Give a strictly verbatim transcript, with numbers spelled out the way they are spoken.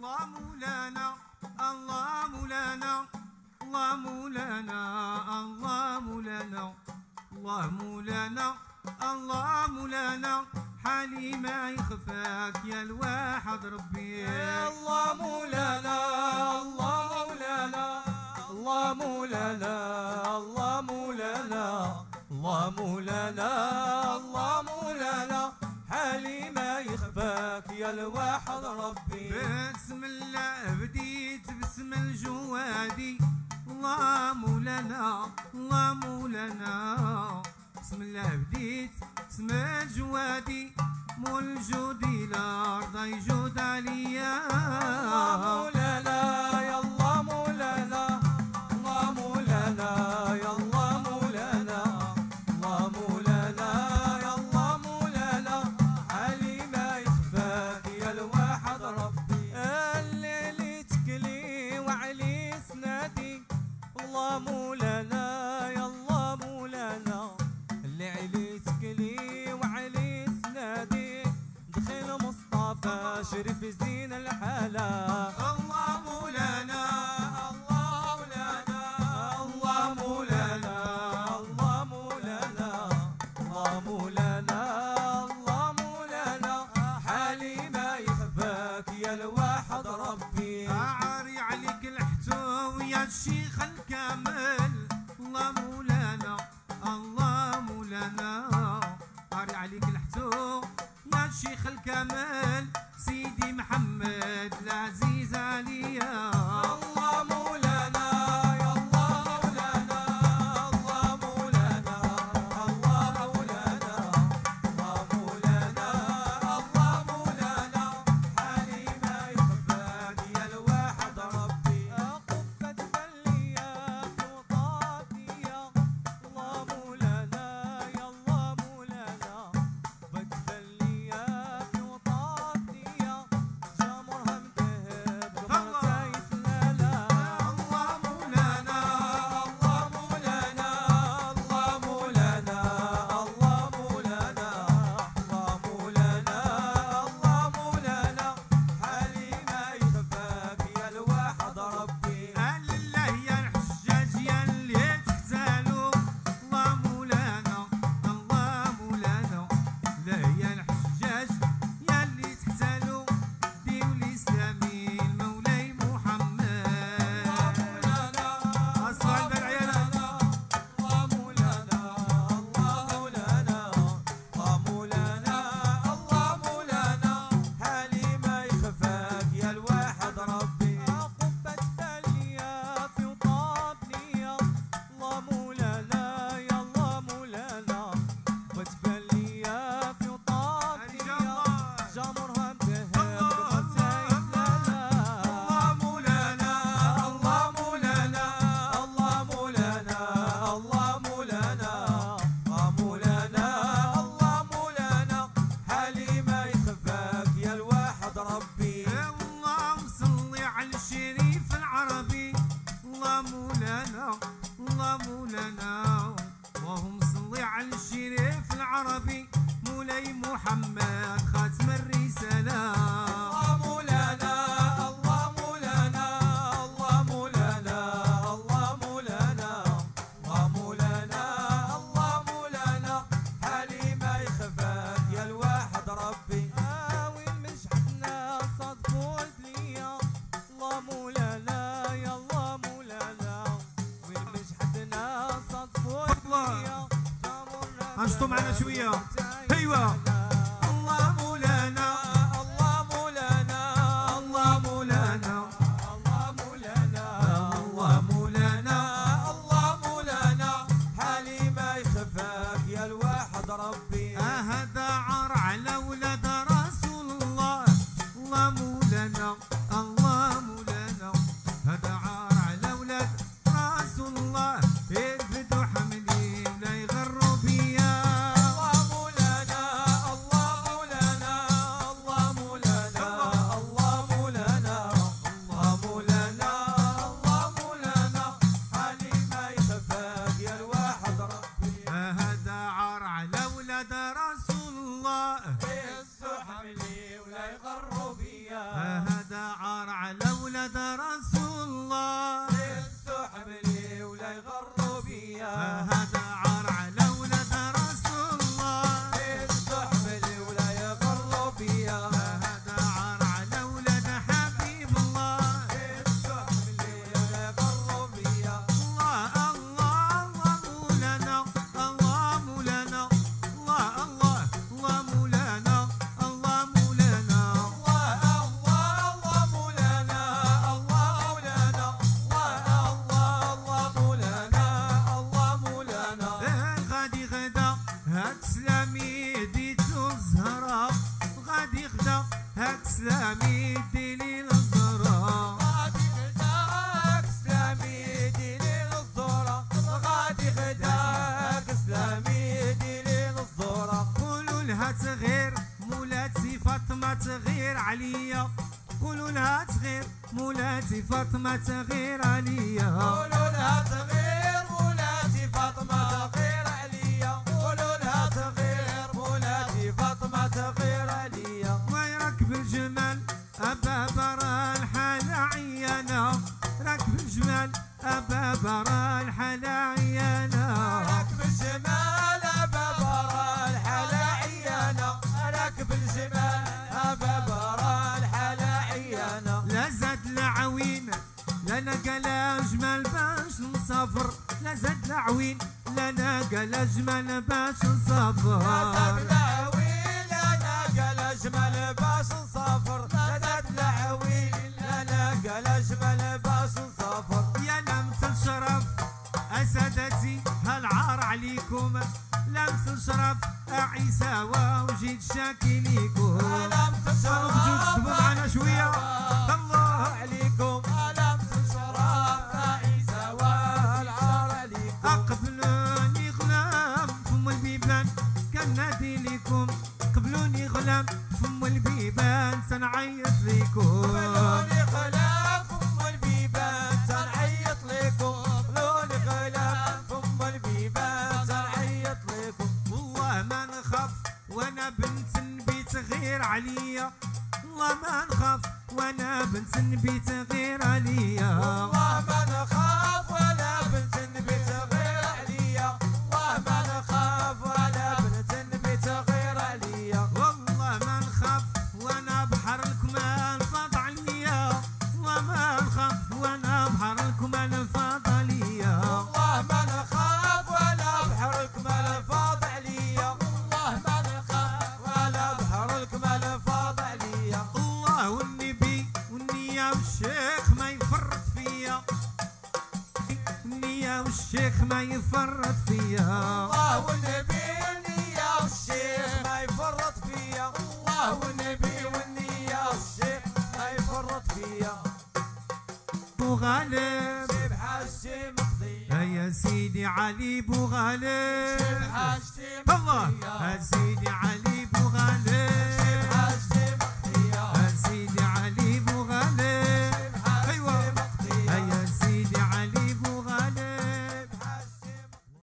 الله مولانا الله مولانا الله مولانا الله مولانا الله مولانا الله مولانا حالي ما يخفاك يا الواحد ربي. الله مولانا الله مولانا الله مولانا الله مولانا الله مولانا الله مولانا حالي ما يخفاك يا الواحد ربي. بسم الله بديت بسم الجوادي الله مولانا الله مولانا. بسم الله بديت بسم الجوادي مول الجودي الارض يجود عليا. الله مولانا يا الله مولانا الله مولانا يا الله مولانا الله مولانا يا الله مولانا حالي ما يخفاك يا الواحد ربي. الليل تكلي وعلي سنادي الله مولانا يا الله مولانا. اللي عليت كلي وعلي سنادي دخل مصطفى شرف زين الحلا. الله مولانا الله مولانا الله مولانا الله مولانا الله مولانا الله مولانا حالي ما يخفاك يا الواحد ربي. اعري عليك الحتو يا الشيخ الكامل الله مولانا الله مولانا. اعري عليك الحتو يا الشيخ الكامل سيدي محمد العزيز عليا. الله مولانا يا الله مولانا الله مولانا الله مولانا الله مولانا الله مولانا حالي ما يخفاك يا الواحد ربي. قبة بلية في وطاطية الله مولانا يا الله مولانا. قبة بلية في وطاطية جمرها مذهب غمرتها يتلالا. الله مولانا الله مولانا الله مولانا الله مولانا الله مولانا الله مولانا حالي ما يخفاك يا الواحد ربي. قال الله يا الحجاج يا اللي تختالوا الله مولانا الله مولانا. لا يا الحجاج يا اللي تختالوا ديو الاسلامي المولاي محمد. مولانا اصلا بالعيالة الله مولانا الله مولانا الله مولانا الله مولانا حالي ما يخفاك يا الواحد ربي. قبة بلية في وطاب نية الله مولانا يا الله مولانا. قبة بلية في وطاب نية جمرها مذهب غمرتها يتلالا. الله مولانا الله مولانا الله مولانا الله مولانا الله مولانا الله مولانا حالي ما يخفاك يا الواحد ربي. اللهم صل على الشريف العربي الله مولانا الله مولانا. اللهم صل على الشريف العربي مولاي محمد خاتم الرسالة. الله مولانا الله مولانا الله مولانا الله مولانا الله مولانا الله مولانا حالي ما يخفاك يا الواحد ربي. وين مشحتنا صدفوا البلية الله مولانا يا الله مولانا. وين مشحتنا صدفوا البلية انشطوا معنا شوية ايوه. الله مولانا الله مولانا الله مولانا الله مولانا الله مولانا. الله مولانا حالي ما يخفاك يا الواحد ربي. هذا عار على ولاد رسول الله الله مولانا الله مولانا. هذا عار على ولاد رسول الله يرفدوا حملي ولا يغروا بيا. الله مولانا سلامي ديني للزهرة غادي غداك سلامي ديني للزهرة غادي غداك سلامي ديني للزهرة قولوا لها تغير مولاتي فاطمة تغير عليا قولوا لها تغير مولاتي فاطمة تغير عليا قولوا لها تغير مولاتي فاطمة تغير عليا قولوا لها تغير مولاتي فاطمة تغير عليا ويركب الجمال أبا برا الحالة عيانا ركب الجمال أبا برا الحالة عيانا راكب الجمال أبا برا الحالة عيانا راكب الجمال أبا برا الحالة عيانا لا زاد لا عوين لنا قلا جمال باش نسافر لا زاد لا عوين لنا قلا جمال باش نسافر لا زاد العويل لنا قال جمال باش نسافر لا زاد العويل لنا قال جمال باش نسافر يا لمس الشرف أسادتي هالعار عليكم لمس الشرف عيسى وجيت شاكي ليكم ألم تشرف بجوج تبوا معنا شوية الله عليكم ألم تشرف عيسى والعار عليكم أقبلوني غلام فم البيبان كان نادي ليكم قبلوني غلام فم البيبان سنعيط ليكم قبلوني غلام فم البيبان سنعيط ليكم قبلوني غلام فم البيبان سنعيط ليكم والله ما نخاف وانا بنت النبي تغير عليا والله ما نخاف وانا بنت النبي تغير عليا والله ما نخاف ولا بنت النبي تغير عليا والله ما نخاف ولا بنت النبي تغير عليا والله ما نخاف وانا بحر الكمال فاض عليا والله ما نخاف وانا بحر الكمال فاض عليا والله ما نخاف ولا بحر الكمال فاض عليا والله ما نخاف ولا بحر الكمال فاض عليا الله والنبي والنية والشيخ ما يفرط فيا النية والشيخ ما يفرط فيا الله والنبي والنية والشيخ ما يفرط فيا الله والنبي والنية والشيخ ما يفرط فيا بو غالب جيب حاجتي مقضية يا سيدي علي بو غالب جيب حاجتي الله مقضية يا سيدي علي بو غالب